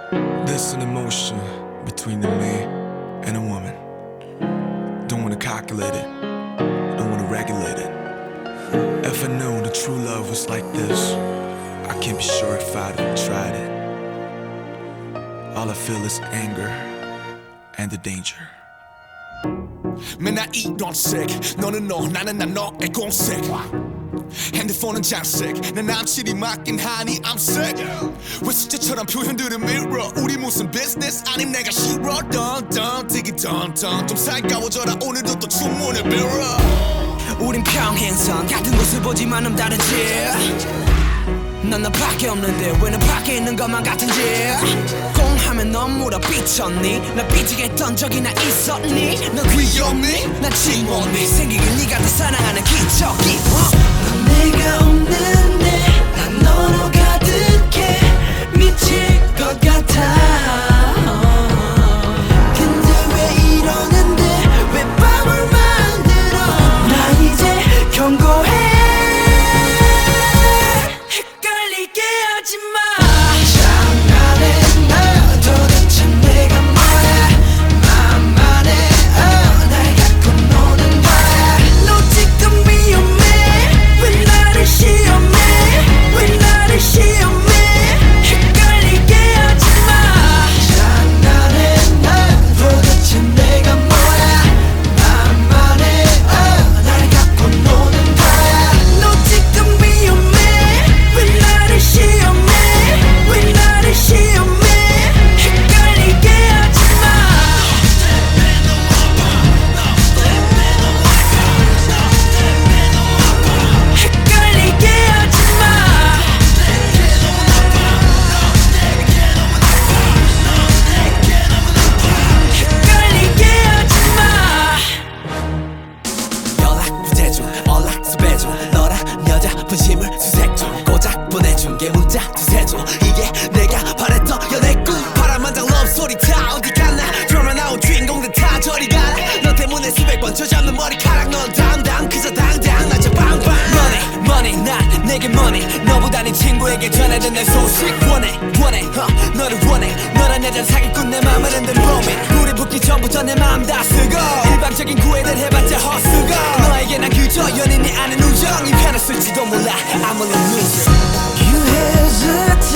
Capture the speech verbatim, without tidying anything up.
There's an emotion between the man and a woman. Don't wanna calculate it, don't wanna regulate it. If I knew the true love was like this, I can't be sure if I'd have tried it. All I feel is anger and the danger. 맨날 이런 색 너는 너 나는 난 너의 공색 핸드폰은 장색 내 남친이 맡긴 하니 I'm sick 왜 숙제처럼 표현들은 mirror 우리 무슨 business 아님 내가 싫어 던던 되게 던던 좀 살가워져라 오늘도 또 주문을 빌어 우린 평행선 같은 곳을 보지만 좀 다르지 넌 나밖에 없는데 왜 너 밖에 있는 것만 같은지 공하면 넌 물어 삐쳤니 나 삐지게 했던 적이나 있었니 너 귀엽니 난 침몰니 생기길 네가 더 사랑하는 기적이 넌 내가 없는데 난 너로 가득해 미칠 것 같아 근데 왜 이러는데 왜 밤을 만들어 나 이제 경고해 분심을 수색 중 고작 보내준 게 문자 두세 줄 이게 내가 바랬던 연애꿈 바람만장 러브소리 다 어디 갔나 드라마 나온 주인공들 다 저리 가라 너 때문에 수백 번 젖잡는 머리카락 넌 당당 그저 당당 나 저 방방 Money money 난 내게 money 너보다 네 친구에게 전해준 내 소식 원해 원해 uh, 너를 원해 너란 여자 사기꾼 내 맘을 흔든 로밍 불이 붙기 전부터 내 맘 다 쓰고 일방적인 구애를 해봤자 헛수고 너에게 난 그저 연인이 아닌 우정 이 편을 쓸지도 몰라 I'm a loser You hesitate